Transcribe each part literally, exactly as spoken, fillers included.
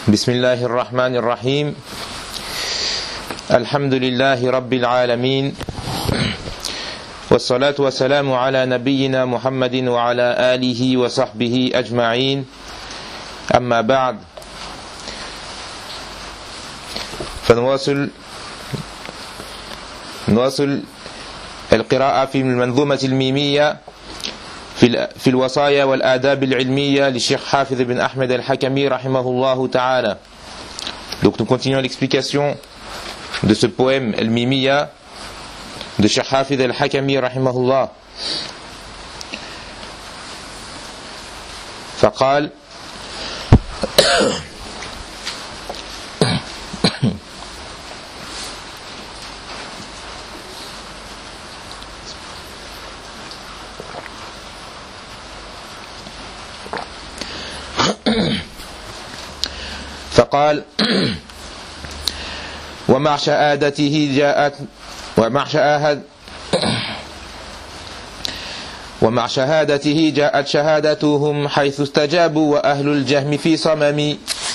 بسم الله الرحمن الرحيم الحمد لله رب العالمين والصلاة والسلام على نبينا محمد وعلى آله وصحبه أجمعين أما بعد فنواصل نواصل القراءة في المنظومة الميمية في الوصايا والآداب العلمية للشيخ حافظ بن أحمد الحكمي رحمه الله تعالى. Donc nous continuons l'explication de ce poème Al-Mimiya de Cheikh Hafid al-Hakami rahimahullah. فقال فقال ومع شهادته جاءت ومع شهادة ومع شهادته جاءت شهادتهم حيث استجابوا وأهل الجهم في صمم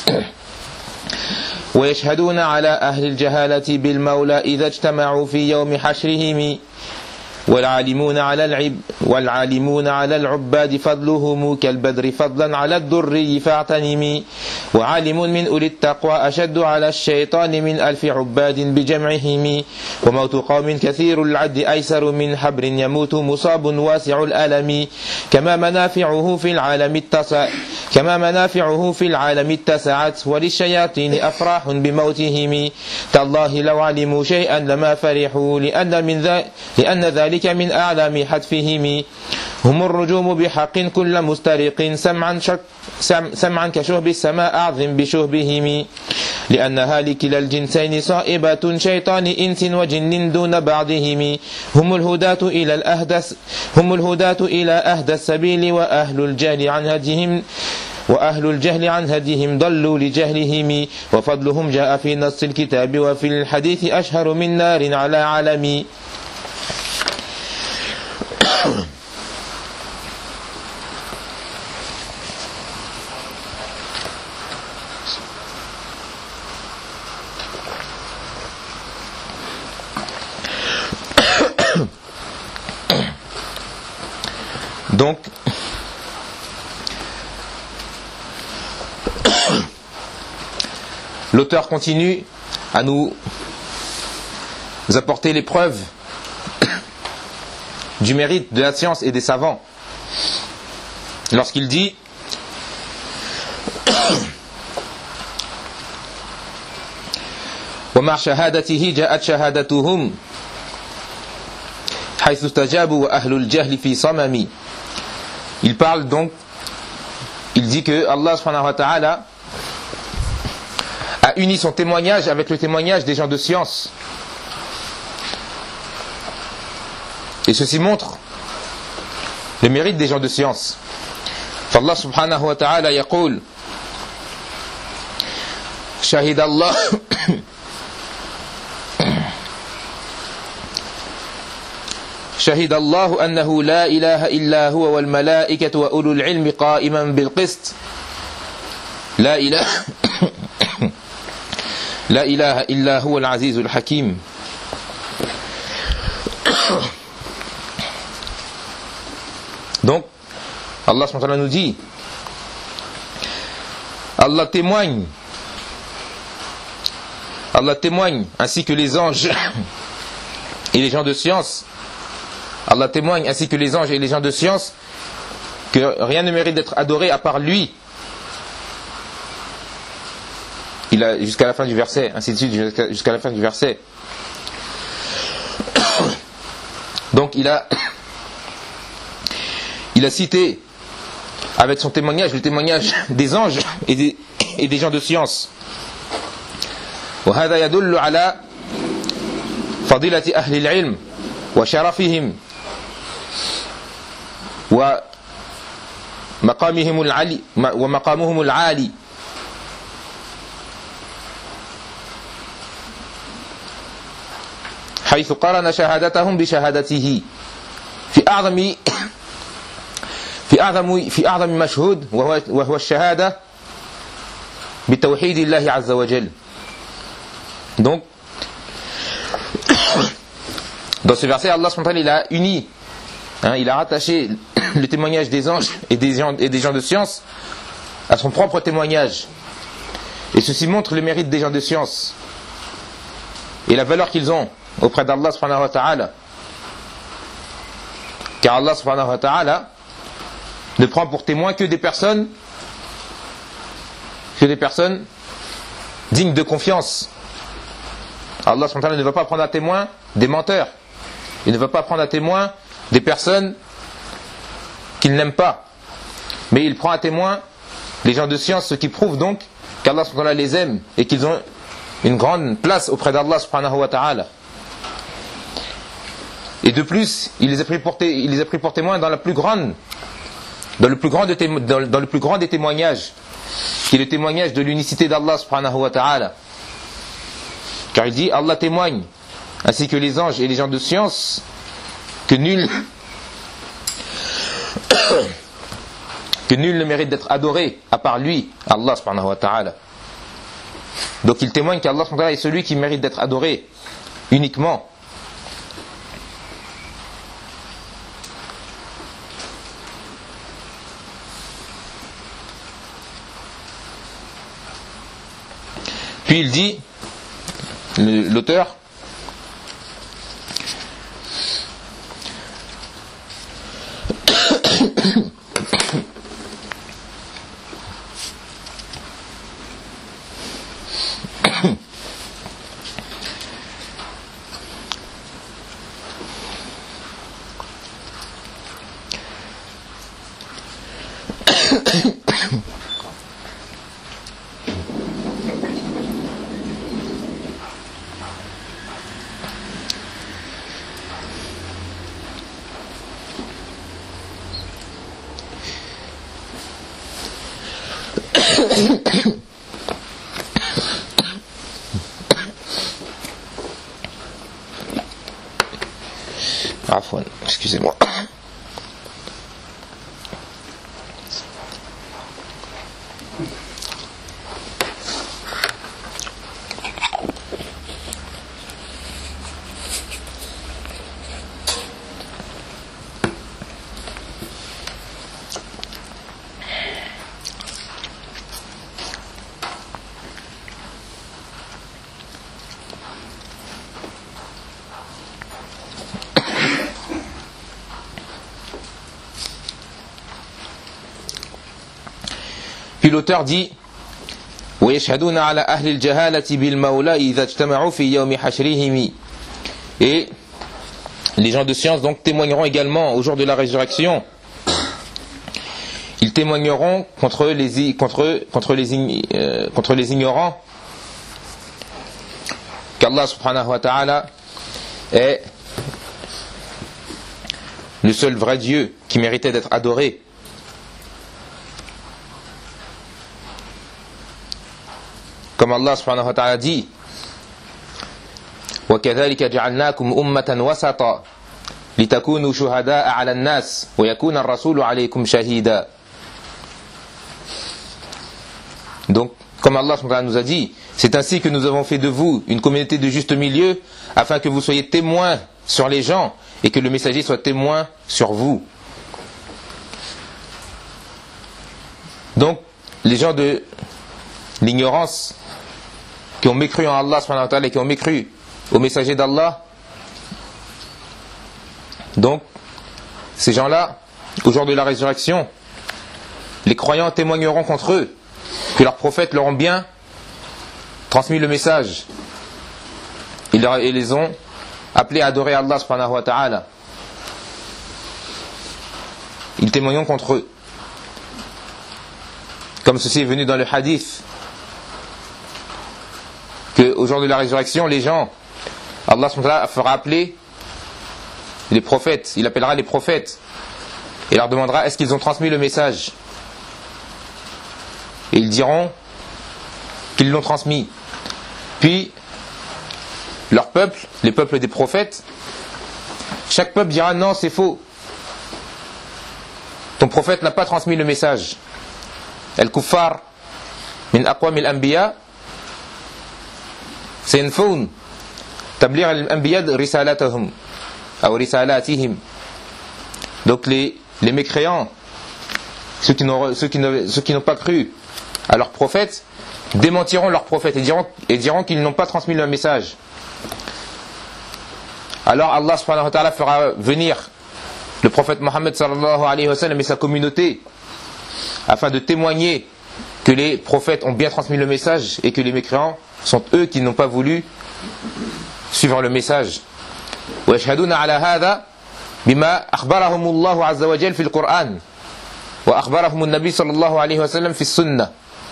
ويشهدون على أهل الجهالة بالمولى إذا اجتمعوا في يوم حشرهم والعالمون على العب والعالمون على العباد فضلهم كالبدر فضلا على الدري فاعتنمي وعالم من أولي التقوى أشد على الشيطان من ألف عباد بجمعهم وموت قوم كثير العد أيسر من حبر يموت مصاب واسع الألم كما منافعه في العالم اتسع كما منافعه في العالم اتسعت وللشياطين أفراح بموتهم تالله لو علموا شيئا لما فرحوا لأن من ذا لأن ذلك من أعلام حتفهم هم الرجوم بحق كل مسترق سمعا, شك سم سمعا كشهب السماء أعظم بشهبهم لأنها لكلا الجنسين صائبة شيطان إنس وجن دون بعضهم هم الهداة إلى الأهدى هم الهداة إلى أهدى السبيل وأهل الجهل عن هديهم وأهل الجهل عن هديهم ضلوا لجهلهم وفضلهم جاء في نص الكتاب وفي الحديث أشهر من نار على علم. Donc, l'auteur continue à nous apporter les preuves du mérite de la science et des savants lorsqu'il dit وَمَعْ شَهَادَتِهِ جَاءَتْ شَهَادَتُهُمْ حَيْثُ اسْتَجَابُوا وَأَهْلُ الْجَهْلِ فِي صَمَمِ. Il parle donc, il dit que Allah subhanahu wa ta'ala a uni son témoignage avec le témoignage des gens de science. Et ceci montre le mérite des gens de science. فالله سبحانه وتعالى يقول شهد الله شهد الله أنه لا إله إلا هو والملائكة وأولو العلم قائما بالقسط لا إله لا إله إلا هو العزيز الحكيم. Donc, Allah subhanahu wa ta'ala nous dit, Allah témoigne, Allah témoigne, ainsi que les anges et les gens de science, Allah témoigne, ainsi que les anges et les gens de science, que rien ne mérite d'être adoré à part lui. Il a jusqu'à la fin du verset, ainsi de suite jusqu'à, jusqu'à la fin du verset. Donc il a il a cité avec son témoignage le témoignage des anges et des, et des gens de science. وهذا يدل على فضيلة أهل العلم وشرفهم ومقامهم العالي ومقامهم العالي حيث قرن شهادتهم بشهادته في أعظم في أعظم في أعظم مشهود وهو وهو الشهادة بتوحيد الله عز وجل. Donc, dans ce verset, Allah subhanahu wa ta'ala, il a uni, hein, il a rattaché le témoignage des anges et des gens, et des gens de science à son propre témoignage. Et ceci montre le mérite des gens de science et la valeur qu'ils ont auprès d'Allah subhanahu wa ta'ala. Car Allah subhanahu wa ta'ala ne prend pour témoin que des personnes que des personnes dignes de confiance. Allah subhanahu wa ta'ala ne va pas prendre à témoin des menteurs. Il ne va pas prendre à témoin des personnes qu'il n'aime pas. Mais il prend à témoin les gens de science, ce qui prouve donc qu'Allah subhanahu wa ta'ala les aime et qu'ils ont une grande place auprès d'Allah subhanahu wa ta'ala. Et de plus, il les a pris pour, té- il les a pris pour témoins dans la plus grande, dans le plus grand, de témo- dans, dans le plus grand des témoignages, qui est le témoignage de l'unicité d'Allah subhanahu wa ta'ala. Car il dit, Allah témoigne, ainsi que les anges et les gens de science, que nul que nul ne mérite d'être adoré à part lui, Allah subhanahu wa ta'ala. Donc il témoigne qu'Allah subhanahu wa ta'ala est celui qui mérite d'être adoré uniquement. Puis il dit, l'auteur, Afwan, excusez-moi. Puis l'auteur dit وَيَشْهَدُونَ عَلَى أَهْلِ الْجَهَالَةِ بِالْمَوْلَى إِذَا اجْتَمَعُوا فِي يَوْمِ حَشْرِهِمْ. Et les gens de science donc témoigneront également au jour de la résurrection. Ils témoigneront contre les, contre, contre les, euh, contre les ignorants qu'Allah subhanahu wa ta'ala est le seul vrai Dieu qui méritait d'être adoré. Comme Allah subhanahu wa ta'ala dit وَكَذَلِكَ جَعَلْنَاكُمْ أُمَّةً وَسَطًا لِتَكُونُوا شُهَدَاءَ عَلَى النَّاسِ وَيَكُونَ الرَّسُولُ عَلَيْكُمْ شَهِيدًا. Donc, comme Allah subhanahu wa ta'ala nous a dit, c'est ainsi que nous avons fait de vous une communauté de juste milieu, afin que vous soyez témoins sur les gens et que le messager soit témoin sur vous. Donc, les gens de l'ignorance qui ont mécru en Allah subhanahu wa ta'ala et qui ont mécru au messager d'Allah, donc ces gens-là, au jour de la résurrection, les croyants témoigneront contre eux que leurs prophètes leur ont bien transmis le message. Ils, leur, ils les ont appelés à adorer Allah subhanahu wa ta'ala. Ils témoigneront contre eux. Comme ceci est venu dans le hadith, qu'au jour de la résurrection, les gens, Allah subhanahu wa ta'ala fera appeler les prophètes, il appellera les prophètes et leur demandera est-ce qu'ils ont transmis le message. Et ils diront qu'ils l'ont transmis. Puis, leur peuple, les peuples des prophètes, chaque peuple dira non, c'est faux. Ton prophète n'a pas transmis le message. El Kuffar من أقوام الأنبياء سينفون تبليغ الأنبياء رسالتهم أو رسالاتهم. Donc les, les mécréants, ceux qui n'ont ceux qui ne, ceux qui n'ont pas cru à leurs prophètes, démentiront leurs prophètes et diront, et diront qu'ils n'ont pas transmis le message. Alors Allah subhanahu wa ta'ala fera venir le prophète Mohammed sallallahu alayhi wa sallam et sa communauté afin de témoigner que les prophètes ont bien transmis le message et que les mécréants sont eux qui n'ont pas voulu suivre le message. ويشهدون على هذا بما أخبرهم الله عز وجل في القرآن وأخبرهم النبي صلى الله عليه وسلم في السنة.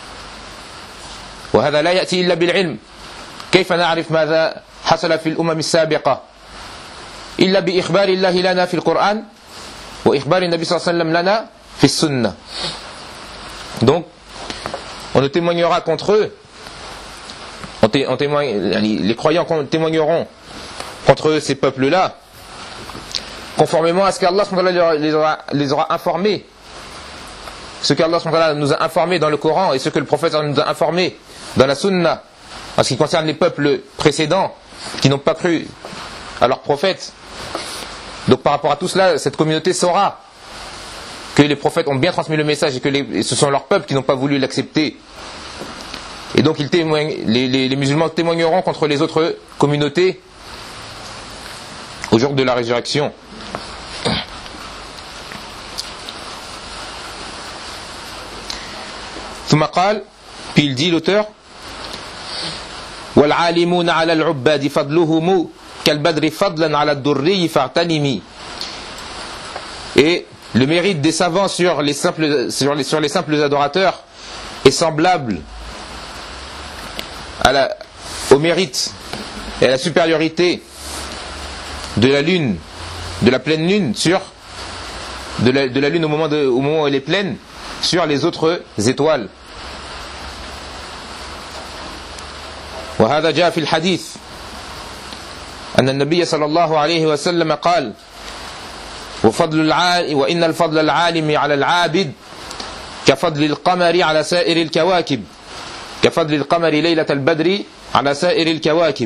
وهذا لا يأتي إلا بالعلم. كيف نعرف ماذا حصل في الأمم السابقة إلا بإخبار الله لنا في القرآن وإخبار النبي صلى الله عليه وسلم لنا في السنة. Donc on ne témoignera contre eux, on té, on témoigne, les croyants témoigneront contre eux, ces peuples-là, conformément à ce qu'Allah les aura, les aura informés, ce qu'Allah nous a informés dans le Coran et ce que le prophète nous a informés dans la Sunna, en ce qui concerne les peuples précédents qui n'ont pas cru à leur prophète. Donc par rapport à tout cela, cette communauté saura que les prophètes ont bien transmis le message et que les, et ce sont leurs peuples qui n'ont pas voulu l'accepter. Et donc ils témoignent, les, les, les musulmans témoigneront contre les autres communautés au jour de la résurrection. ثم قال, puis il dit l'auteur, والعالمون على العباد فضلهم كالبدر فضلا على الدري فاغتنمي. Et le mérite des savants sur les simples, sur les, sur les simples adorateurs est semblable à la, au mérite et à la supériorité de la lune, de la pleine lune sur de la, de la lune au moment, de, au moment où elle est pleine sur les autres étoiles. وهذا جاء في الحديث أن النبي صلى الله عليه وسلم قال وفضل العالم وإن الفضل العالم على العابد كفضل القمر على سائر الكواكب كفضل القمر ليلة البدر على سائر الكواكب.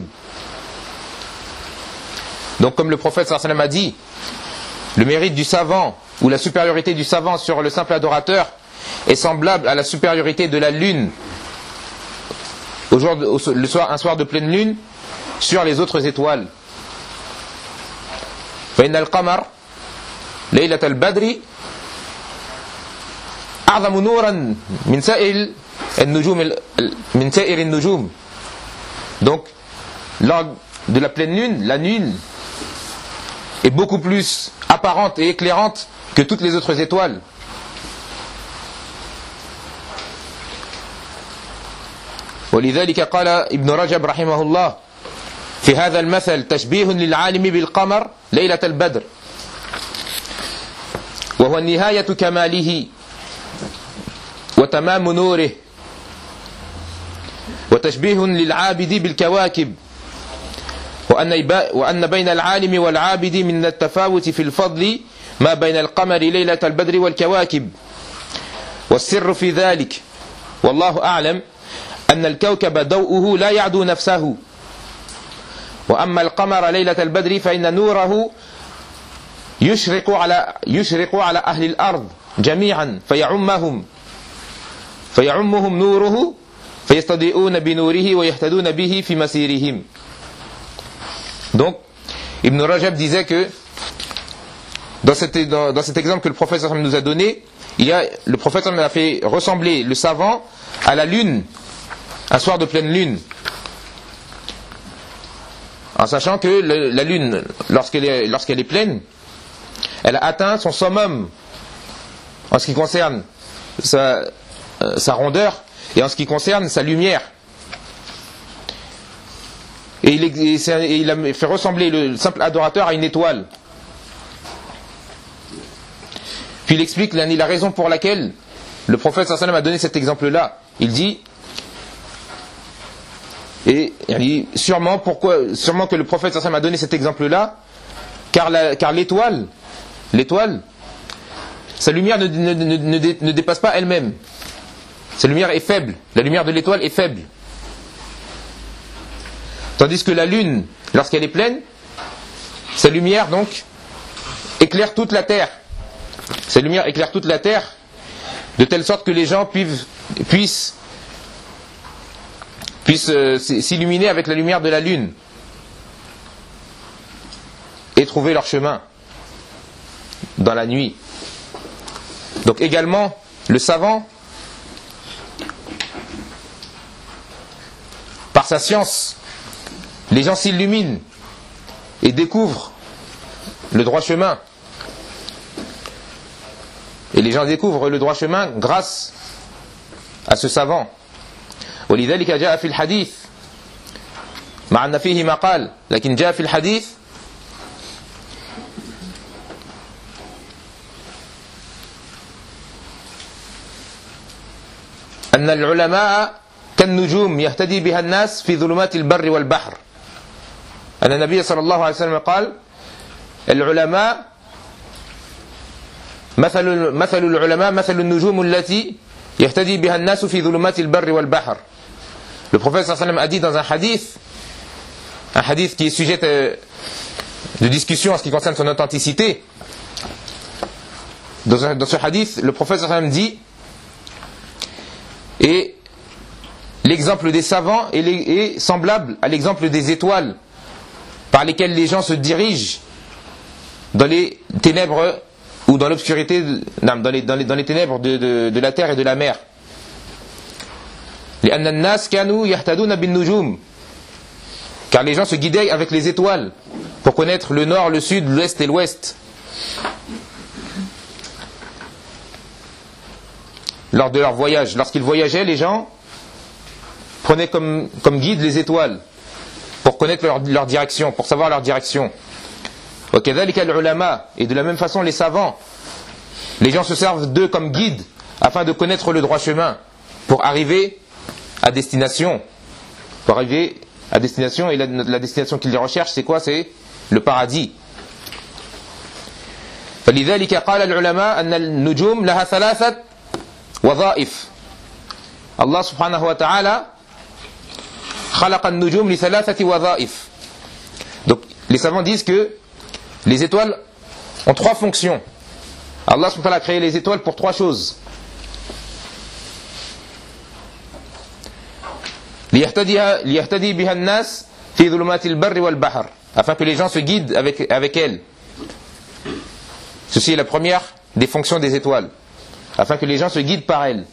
Donc comme le prophète sallallahu alayhi wa sallam a dit, le mérite du savant ou la supériorité du savant sur le simple adorateur est semblable à la supériorité de la lune au jour de, au, le soir, un soir de pleine lune sur les autres étoiles. فإن القمر ليلة البدر أعظم نورا من سائر النجوم من سائر النجوم. Donc lors de la pleine lune, la lune est beaucoup plus apparente et éclairante que toutes les autres étoiles. ولذلك قال ابن رجب رحمه الله في هذا المثل تشبيه للعالم بالقمر ليلة البدر وهو نهاية كماله وتمام نوره وتشبيه للعابد بالكواكب وأن بين العالم والعابد من التفاوت في الفضل ما بين القمر ليلة البدر والكواكب والسر في ذلك والله أعلم أن الكوكب ضوءه لا يعدو نفسه وأما القمر ليلة البدر فإن نوره يشرق على يشرق على أهل الأرض جميعا فيعمهم فيعمهم نوره فيستضيئون بنوره ويهتدون به في مسيرهم. Donc Ibn Rajab disait que dans cet, dans, dans cet exemple que le prophète nous a donné, il y a, le prophète a fait ressembler le savant à la lune un soir de pleine lune, en sachant que le, la lune, lorsqu'elle est, lorsqu'elle est pleine, elle a atteint son summum en ce qui concerne sa, euh, sa rondeur et en ce qui concerne sa lumière. Et il, et il a fait ressembler le simple adorateur à une étoile. Puis il explique la raison pour laquelle le prophète sallallahu alayhi wa sallam a donné cet exemple-là. Il dit, et il dit sûrement, pourquoi, sûrement que le prophète sallallahu alayhi wa sallam a donné cet exemple-là, car, la, car l'étoile, l'étoile, sa lumière ne, ne, ne, ne, ne dépasse pas elle-même. Cette lumière est faible. La lumière de l'étoile est faible. Tandis que la lune, lorsqu'elle est pleine, sa lumière donc éclaire toute la terre. Sa lumière éclaire toute la terre de telle sorte que les gens puissent, puissent, puissent euh, s'illuminer avec la lumière de la lune et trouver leur chemin dans la nuit. Donc également, le savant, par sa science, les gens s'illuminent et découvrent le droit chemin. Et les gens découvrent le droit chemin grâce à ce savant. ولذلك جاء في الحديث مع أن فيه مقال لكن جاء في الحديث أن العلماء كالنجوم يهتدي بها الناس في ظلمات البر والبحر. أن النبي صلى الله عليه وسلم قال العلماء مثل مثل العلماء مثل النجوم التي يهتدي بها الناس في ظلمات البر والبحر. Le prophète sallallahu alayhi wa sallam a dit dans un hadith, un hadith qui est sujet de discussion en ce qui concerne son authenticité. Dans ce hadith, le prophète sallallahu alayhi wa sallam dit, et l'exemple des savants est semblable à l'exemple des étoiles par lesquelles les gens se dirigent dans les ténèbres ou dans l'obscurité, dans les, dans les, dans les ténèbres de, de, de la terre et de la mer. car les gens se guidaient avec les étoiles pour connaître le nord, le sud, l'est et l'ouest. Lors de leur voyage, lorsqu'ils voyageaient, les gens prenaient comme, comme guide les étoiles pour connaître leur, leur direction, pour savoir leur direction. Et de la même façon les savants, les gens se servent d'eux comme guides afin de connaître le droit chemin pour arriver à destination. Pour arriver à destination, et la, la destination qu'ils recherchent, c'est quoi? C'est le paradis. فلذلك قال العلماء أن النجوم لها ثلاثة وظائف. الله سبحانه وتعالى خلق النجوم لثلاثة وظائف. Donc les savants disent que les étoiles ont trois fonctions. Allah subhanahu wa ta'ala a créé les étoiles pour trois choses. ليهتدي بها الناس في ظلمات البر والبحر, afin que les gens se guident avec, avec elles. Ceci est la première des fonctions des étoiles, afin que les gens se guident par elles,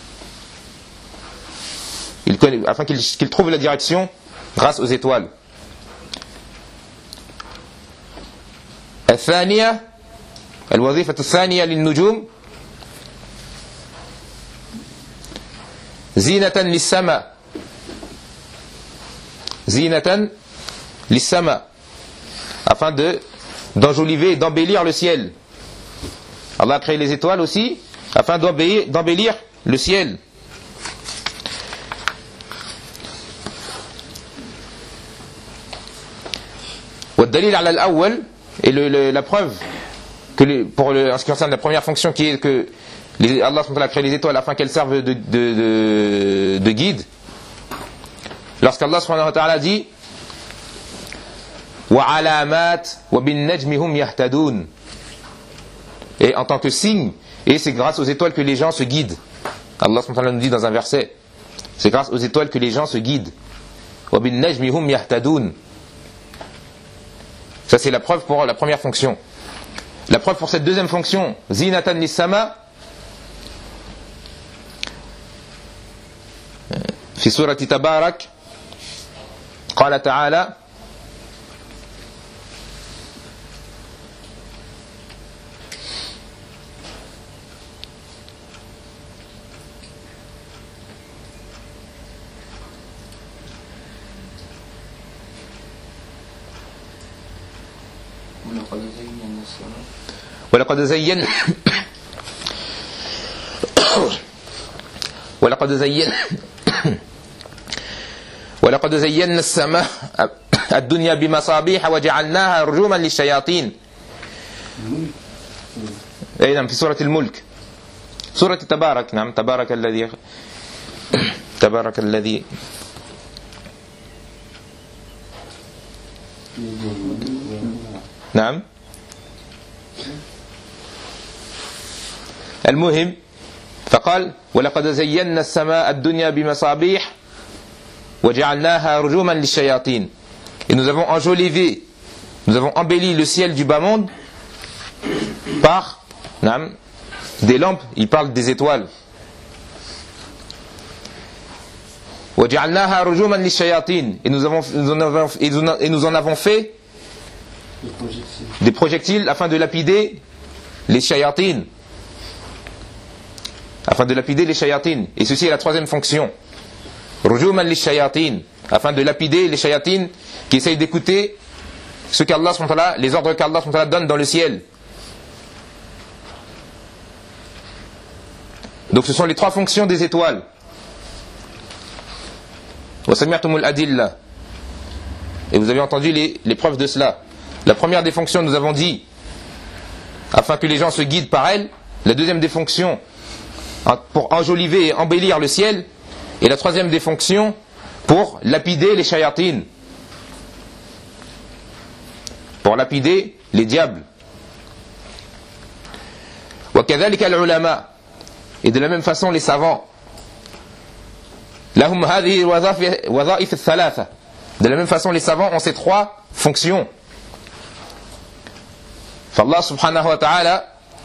ils, afin qu'ils, qu'ils trouvent la direction grâce aux étoiles. الثانية الوظيفة الثانية للنجوم زينة للسماء زينة للسماء, afin de d'enjoliver et d'embellir le ciel. Allah a créé les étoiles aussi afin d'embellir, d'embellir le ciel. والدليل على الأول, et le, le, la preuve que les, pour le, en ce qui concerne la première fonction qui est que les, Allah a créé les étoiles afin qu'elles servent de, de, de, de guide. Lorsqu'Allah subhanahu wa ta'ala dit وَعَلَامَاتٍ وَبِالنَّجْمِ هُمْ يَهْتَدُونَ, et en tant que signe, et c'est grâce aux étoiles que les gens se guident. Allah subhanahu wa ta'ala nous dit dans un verset, c'est grâce aux étoiles que les gens se guident. وَبِالنَّجْمِ هُمْ يَهْتَدُونَ. Ça c'est la preuve pour la première fonction. La preuve pour cette deuxième fonction, zinatan lis-sama, fi surati Tabarak, qala ta'ala ولقد زين ولقد زين ولقد زينا السماء الدنيا بمصابيح وجعلناها رجوما للشياطين. أي نعم في سورة الملك, سورة تبارك, نعم تبارك الذي تبارك الذي نعم المهم فقال ولقد زينا السماء الدنيا بمصابيح وجعلناها رجوما للشياطين. Et nous avons enjolivé, nous avons embelli le ciel du bas monde par naam, des lampes, il parle des étoiles. وجعلناها رجوما للشياطين, et nous avons, nous en avons, et nous en avons fait des projectiles. des projectiles afin de lapider les shayatin. Afin de lapider les shayatin. Et ceci est la troisième fonction. Rujuman li shayatin. Afin de lapider les shayatin qui essayent d'écouter ce qu'Allah, les ordres qu'Allah donne dans le ciel. Donc ce sont les trois fonctions des étoiles. Et vous avez entendu les, les preuves de cela. La première des fonctions, nous avons dit, afin que les gens se guident par elle. La deuxième des fonctions, pour enjoliver et embellir le ciel. Et la troisième des fonctions, pour lapider les shayatines. Pour lapider les diables. وكذلك العلماء. Et de la même façon, les savants. لهم هذه الوظائف الثلاثة. De la même façon, les savants ont ces trois fonctions. فالله سبحانه وتعالى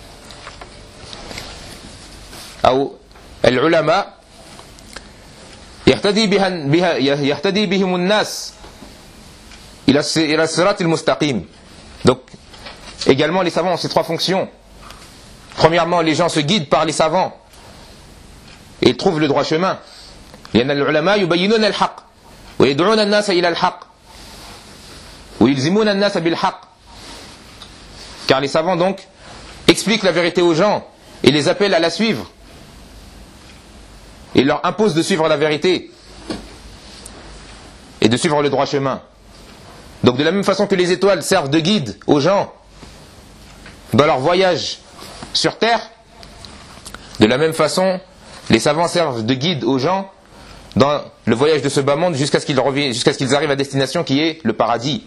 أو العلماء يهتدي بها بها يهتدي بهم الناس إلى إلى الصراط المستقيم. Donc également les savants ont ces trois fonctions. Premièrement, les gens se guident par les savants et ils trouvent le droit chemin. لأن العلماء يبينون الحق ويدعون الناس إلى الحق ويلزمون الناس بالحق. Car les savants donc expliquent la vérité aux gens et les appellent à la suivre. Et leur imposent de suivre la vérité et de suivre le droit chemin. Donc de la même façon que les étoiles servent de guide aux gens dans leur voyage sur terre, de la même façon les savants servent de guide aux gens dans le voyage de ce bas monde jusqu'à ce qu'ils reviennent, jusqu'à ce qu'ils arrivent à destination qui est le paradis.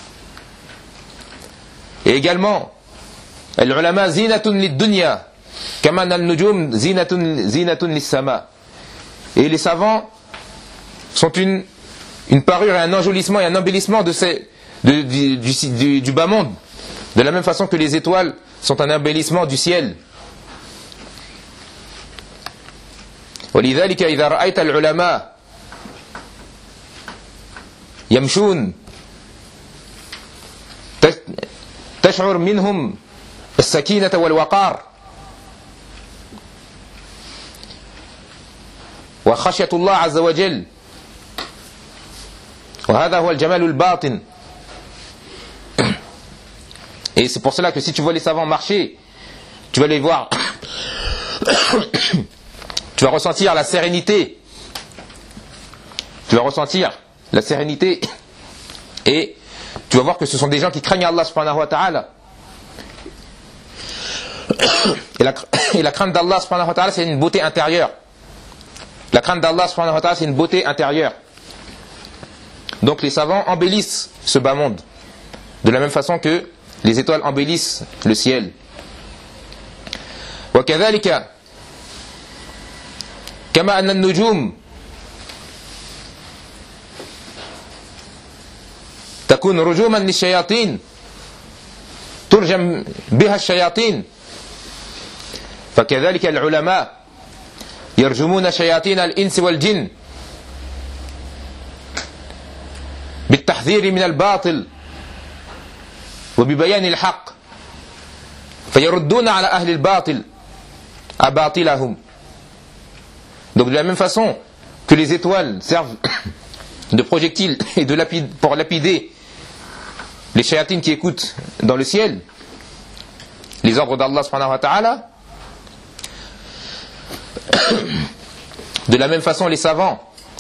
Et également, al-ulama zinatun lid-dunya kama an-nujum zinatun zinatun lis-sama. Et les savants sont une une parure et un enjolissement et un embellissement de ces de, du, du, du, du bas monde, de la même façon que les étoiles sont un embellissement du ciel. ولذلك إذا رأيت العلماء يمشون تشعر منهم السكينة والوقار وخشية الله عز وجل وهذا هو الجمال الباطن. Et c'est pour cela que si tu vois les savants marcher, tu vas les voir, tu vas ressentir la sérénité, tu vas ressentir la sérénité et tu vas voir que ce sont des gens qui craignent Allah subhanahu wa ta'ala. Et la, et la crainte d'Allah subhanahu wa ta'ala, c'est une beauté intérieure. La crainte d'Allah subhanahu wa ta'ala, c'est une beauté intérieure. Donc les savants embellissent ce bas monde de la même façon que les étoiles embellissent le ciel. وكذلك كما أن النجوم تكون رجوما للشياطين ترجم بها الشياطين فكذلك العلماء يرجمون شياطين الإنس والجن بالتحذير من الباطل وببيان الحق فيردون على أهل الباطل أباطلهم. Donc de la même façon que les étoiles servent de projectiles et de lapide, pour lapider les shayatines qui écoutent dans le ciel les ordres d'Allah subhanahu wa ta'ala, de la même façon les savants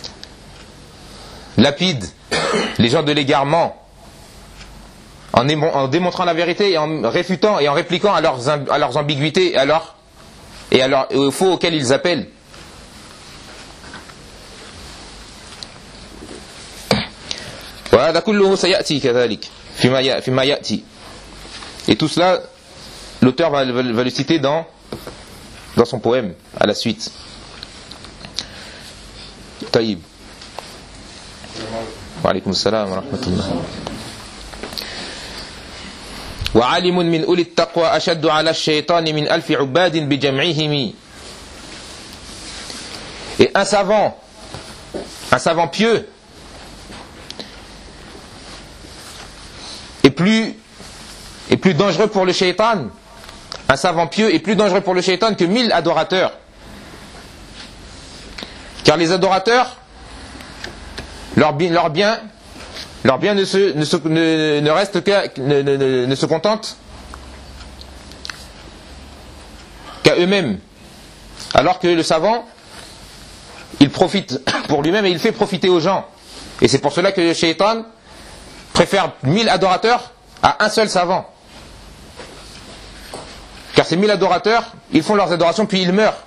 lapident les gens de l'égarement en, en démontrant la vérité et en réfutant et en répliquant à leurs, à leurs ambiguïtés et à, leur, et à leur, aux faux auxquels ils appellent. وهذا كله سيأتي كذلك فيما فيما يأتي. Et tout cela, l'auteur va, va, va le citer dans, dans son poème, à la suite. طيب. وعليكم السلام ورحمة الله. وعالم من أولي التقوى أشد على الشيطان من ألف عباد بجمعهم. Et un savant, un savant pieux, est plus, est plus dangereux pour le shaitan. Un savant pieux est plus dangereux pour le shaitan que mille adorateurs. Car les adorateurs, leur bien, leur bien, leur bien ne se, ne se, ne, ne reste qu'à, ne, ne, ne, ne se contente qu'à eux-mêmes. Alors que le savant, il profite pour lui-même et il fait profiter aux gens. Et c'est pour cela que le shaitan préfère mille adorateurs à un seul savant. Car ces mille adorateurs, ils font leurs adorations puis ils meurent.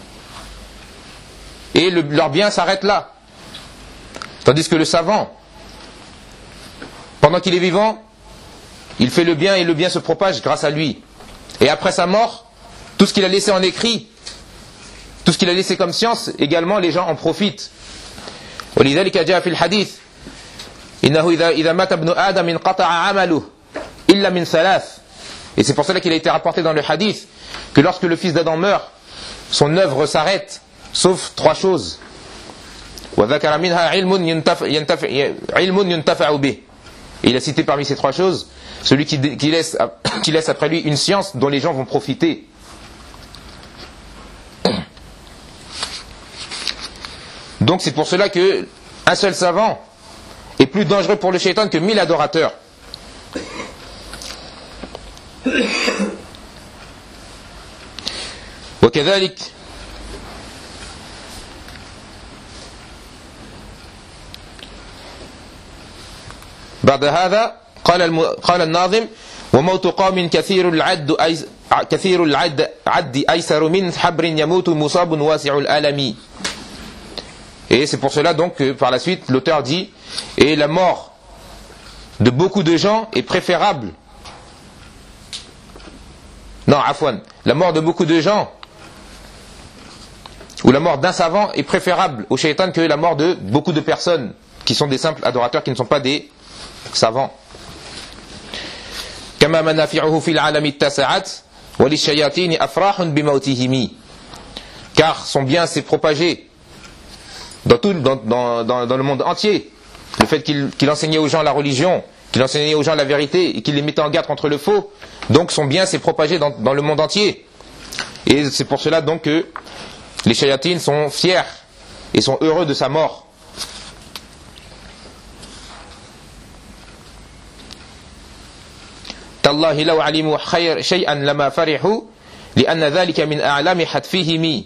Et le, leur bien s'arrête là. Tandis que le savant, pendant qu'il est vivant, il fait le bien et le bien se propage grâce à lui. Et après sa mort, tout ce qu'il a laissé en écrit, tout ce qu'il a laissé comme science, également les gens en profitent. ولذلك جاء في الحديث إنه إذا إذا مات ابن آدم انقطع عمله إلا من ثلاث. Et c'est pour cela qu'il a été rapporté dans le hadith que lorsque le fils d'Adam meurt, son œuvre s'arrête, sauf trois choses. وذكر منها علم ينتفع ينتفع علم ينتفع به. Il a cité parmi ces trois choses celui qui, qui, laisse, qui laisse après lui une science dont les gens vont profiter. Donc c'est pour cela que un seul savant est plus dangereux pour le shaitan que mille adorateurs. وكذلك بعد هذا قال الم... قال الناظم وموت قوم كثير العد أيس... كثير العد عد أيسر من حبر يموت مصاب واسع الألم. Et c'est pour cela donc que par la suite l'auteur dit et la mort de beaucoup de gens est préférable. Non, afwan, la mort de beaucoup de gens ou la mort d'un savant est préférable au shaitan que la mort de beaucoup de personnes qui sont des simples adorateurs qui ne sont pas des savants. كما منافعه في العالم اتسعت وللشياطين أفراح بموتهم. Car son bien s'est propagé dans, tout, dans, dans, dans, dans le monde entier. Le fait qu'il, qu'il enseignait aux gens la religion, qu'il enseignait aux gens la vérité et qu'il les mettait en garde contre le faux, donc son bien s'est propagé dans, dans le monde entier. Et c'est pour cela donc que les shayatines sont fiers et sont heureux de sa mort. تالله لو علموا خير شيئا لما فرحوا لأن ذلك من أعلام حتفهم.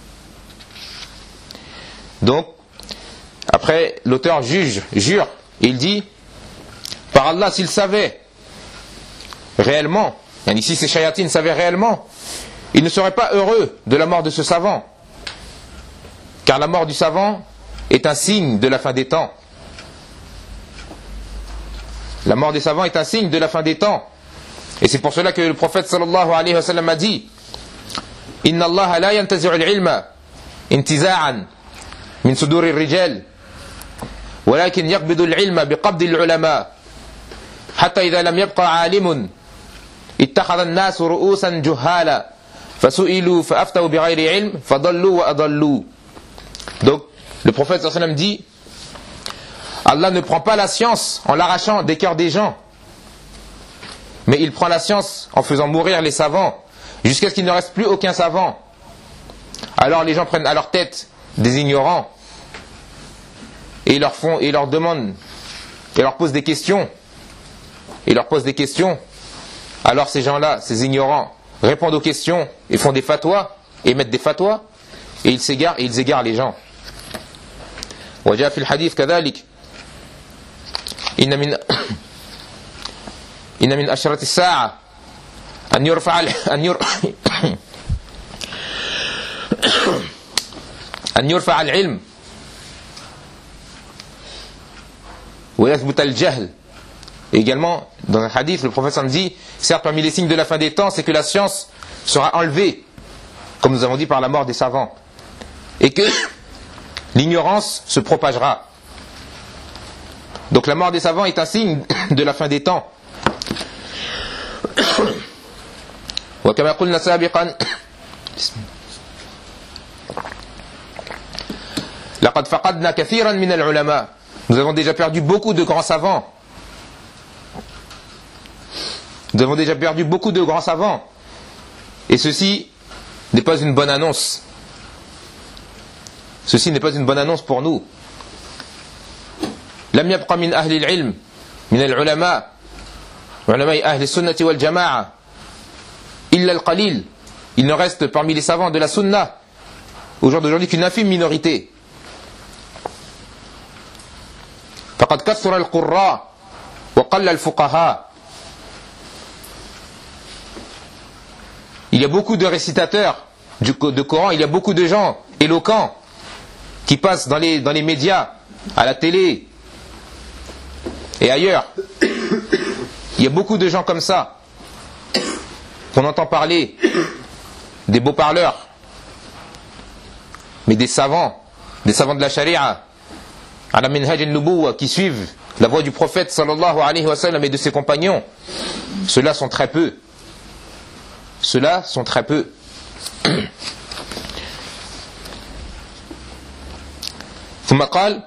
Donc, après, l'auteur juge, jure, et il dit, par Allah, s'il savait réellement, et ici ces shayatines savaient réellement, ils ne seraient pas heureux de la mort de ce savant, car la mort du savant est un signe de la fin des temps. La mort des savants est un signe de la fin des temps. Et c'est pour cela que le prophète sallallahu alayhi wa sallam a dit, Inna Allah la yantazi'u al-ilma intiza'an من صدور الرجال ولكن يقبض العلم بقبض العلماء حتى إذا لم يبقى عالم اتخذ الناس رؤوسا جهالا فسئلوا فأفتوا بغير علم فضلوا وأضلوا. Donc le prophète sallallahu alayhi wa sallam dit, Allah ne prend pas la science en l'arrachant des cœurs des gens, mais il prend la science en faisant mourir les savants jusqu'à ce qu'il ne reste plus aucun savant. Alors les gens prennent à leur tête des ignorants et ils leur font et leur demandent et leur posent des questions et leur posent des questions. Alors ces gens-là, ces ignorants, répondent aux questions et font des fatwas et mettent des fatwas et ils s'égarent et ils égarent les gens. وجاء في الحديث كذلك إن من إن من أشرة الساعة أن يرفع أن يرفع أن يرفع العلم wa yathbut al-jahl. Et également, dans un hadith, le prophète dit, certes, parmi les signes de la fin des temps, c'est que la science sera enlevée, comme nous avons dit, par la mort des savants, et que l'ignorance se propagera. Donc la mort des savants est un signe de la fin des temps. وكما قلنا سابقا لقد فقدنا كثيرا من العلماء. Nous avons déjà perdu beaucoup de grands savants. Nous avons déjà perdu beaucoup de grands savants. Et ceci n'est pas une bonne annonce. Ceci n'est pas une bonne annonce pour nous. لم يبق من أهل العلم من العلماء علماء أهل السنة والجماعة إلا القليل. Il ne reste parmi les savants de la sunna au jour d'aujourd'hui qu'une infime minorité. فقد كثر القراء وقل الفقهاء. Il y a beaucoup de récitateurs du, de Coran, il y a beaucoup de gens éloquents qui passent dans les, dans les médias, à la télé et ailleurs. Il y a beaucoup de gens comme ça qu'on entend parler, des beaux parleurs, mais des savants, des savants de la charia, à la minhaj al-nubuwa, qui suivent la voie du prophète sallallahu alayhi wa sallam et de ses compagnons. Ceux-là sont très peu. Ceux-là sont très peu. ثم قال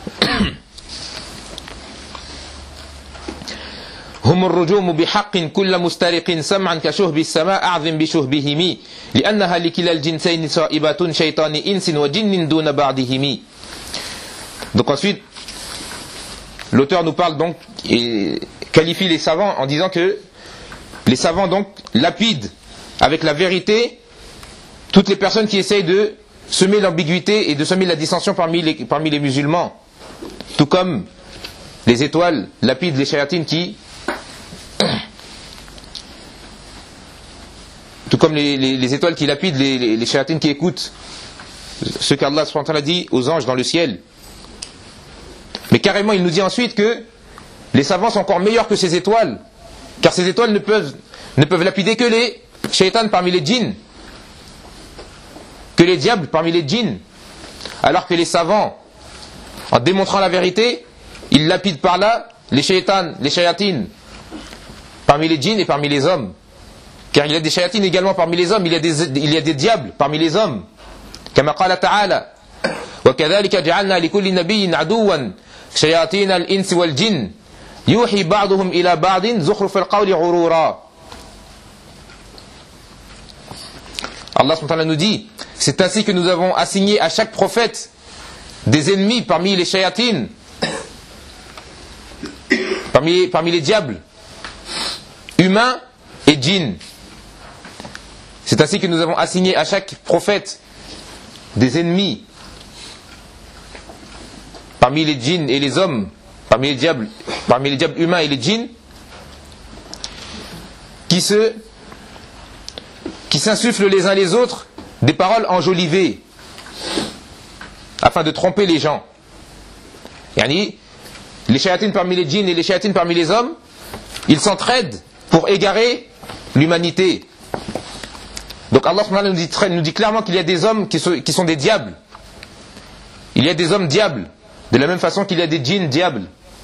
هم الرجوم بحق كل مسترق سمعا كشهب السماء أعظم بشهبهم لأنها لكلا الجنسين صائبات شيطان إنس وجن دون بعضهم. Donc ensuite, l'auteur nous parle donc et qualifie les savants en disant que les savants donc lapident avec la vérité toutes les personnes qui essayent de semer l'ambiguïté et de semer la dissension parmi les, parmi les musulmans. Tout comme les étoiles lapident les shayatines qui tout comme les, les, les étoiles qui lapident les, les, les shayatines qui écoutent ce qu'Allah subhanahu wa ta'ala dit aux anges dans le ciel. Mais carrément il nous dit ensuite que les savants sont encore meilleurs que ces étoiles, car ces étoiles ne peuvent, ne peuvent lapider que les shaytans parmi les djinns, que les diables parmi les djinns, alors que les savants, en démontrant la vérité, ils lapident par là les shaytans, les shayatines parmi les djinns et parmi les hommes, car il y a des shayatines également parmi les hommes, il y a des, il y a des diables parmi les hommes, كما قال تعالى وكذلك جعلنا لكل نبي عدوا شياطين الإنس والجن يوحي بعضهم إلى بعض زخرف القول غرورا. Allah subhanahu wa ta'ala nous dit, c'est ainsi que nous avons assigné à chaque prophète des ennemis parmi les shayatines, parmi, parmi les diables, humains et djinns. C'est ainsi que nous avons assigné à chaque prophète des ennemis parmi les djinns et les hommes, parmi les diables, parmi les diables humains et les djinns, qui se qui s'insufflent les uns les autres des paroles enjolivées afin de tromper les gens. Yani, les shayatines parmi les djinns et les shayatines parmi les hommes, ils s'entraident pour égarer l'humanité. Donc Allah nous dit, nous dit clairement qu'il y a des hommes qui sont, qui sont des diables. Il y a des hommes diables, de la même façon qu'il y a des djinns diables.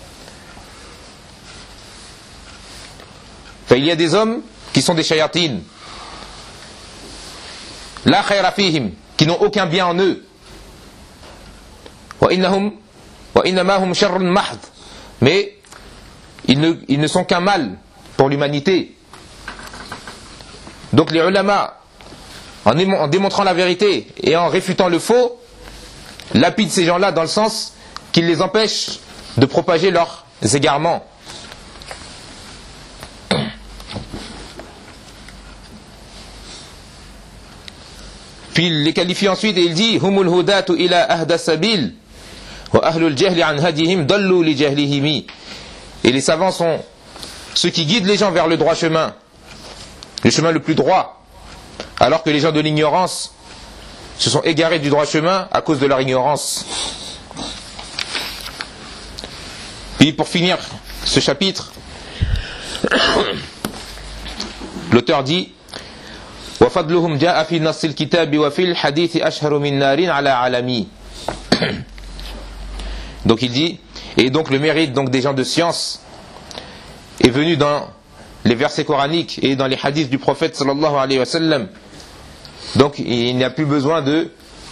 Enfin, il y a des hommes qui sont des shayatines, la khayra fihim, qui n'ont aucun bien en eux. Wa innahum wa innama hum sharrun mahd, mais ils ne, ils ne sont qu'un mal pour l'humanité. Donc les ulama, en, en démontrant la vérité et en réfutant le faux, lapident ces gens-là dans le sens qu'ils les empêchent de propager leurs égarements. Puis il les qualifie ensuite et il dit humul hudatu ila ahda sabil wa ahlul jahli an hadihim dallu li jahlihim. Et les savants sont ceux qui guident les gens vers le droit chemin, le chemin le plus droit, alors que les gens de l'ignorance se sont égarés du droit chemin à cause de leur ignorance. Puis pour finir ce chapitre, l'auteur dit وَفَضْلُهُمْ جَاءَ فِي نَصِّ الْكِتَابِ وَفِي الْحَدِيثِ أَشْهَرُ مِنْ نَارٍ عَلَى عَلَمِي. Donc il dit, et donc le mérite donc des gens de science est venu dans les versets coraniques et dans les hadiths du prophète sallallahu alayhi wa sallam. Donc il n'y a plus besoin de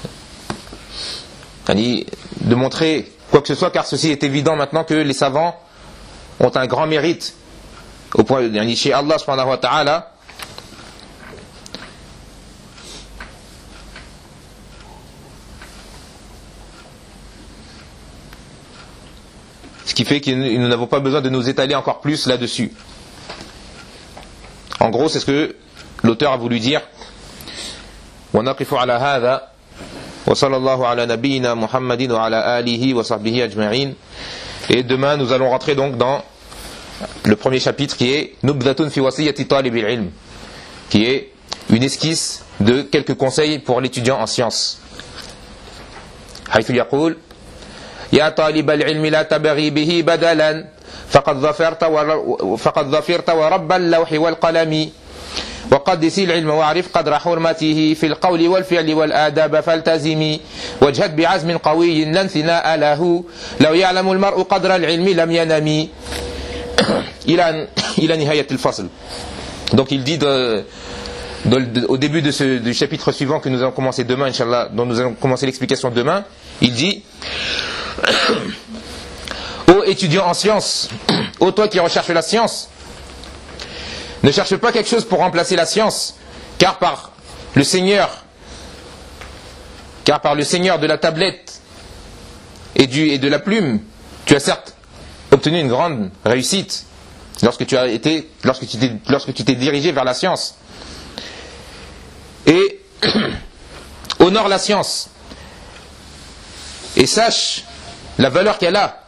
de montrer quoi que ce soit, car ceci est évident maintenant que les savants ont un grand mérite au point de chez Allah subhanahu wa ta'ala. Ce qui fait que nous n'avons pas besoin de nous étaler encore plus là-dessus. En gros, c'est ce que l'auteur a voulu dire. وَنَقِفُ عَلَى هَذَا وَصَلَى اللَّهُ عَلَى نَبِيِّنَا مُحَمَّدٍ وَعَلَى آلِهِ وَصَحْبِهِ أَجْمَعِينَ. Et demain, nous allons rentrer donc dans le premier chapitre qui est نُبْذَةٌ فِي وَصِيَّةِ طَالِبِ الْعِلْمِ, qui est une esquisse de quelques conseils pour l'étudiant en sciences. حيث يقول يا طالب العلم لا تبغي به بدلا فقد ظفرت فقد ظفرت ورب اللوح والقلم وقدس العلم واعرف قدر حرمته في القول والفعل والآداب فالتزمي واجهد بعزم قوي لا انثناء له لو يعلم المرء قدر العلم لم ينم إلى إلى نهاية الفصل. Donc il dit de, de, de, au début de ce, du chapitre suivant que nous allons commencer demain, Inch'Allah, dont nous allons commencer l'explication demain, il dit ô étudiant en sciences, ô toi qui recherches la science, ne cherche pas quelque chose pour remplacer la science, car par le Seigneur, car par le Seigneur de la tablette et, du, et de la plume, tu as certes obtenu une grande réussite lorsque tu as été, lorsque tu t'es, lorsque tu t'es dirigé vers la science. Et honore la science et sache la valeur qu'elle a,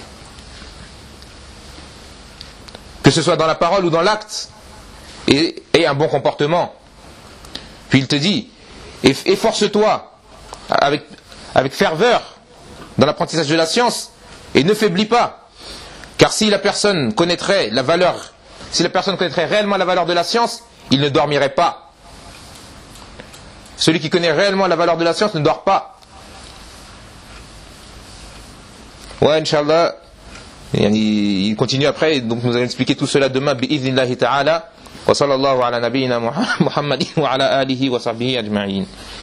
que ce soit dans la parole ou dans l'acte, et, et un bon comportement. Puis il te dit, efforce-toi avec, avec ferveur dans l'apprentissage de la science et ne faiblis pas, car si la personne connaîtrait la valeur, si la personne connaîtrait réellement la valeur de la science, il ne dormirait pas. Celui qui connaît réellement la valeur de la science ne dort pas. Ouais, Inch'Allah, il continue après, donc nous allons expliquer tout cela demain, bi'idhnillahi ta'ala, wa sallallahu ala nabiyyina Muhammadin wa ala alihi wa sahbihi ajma'in.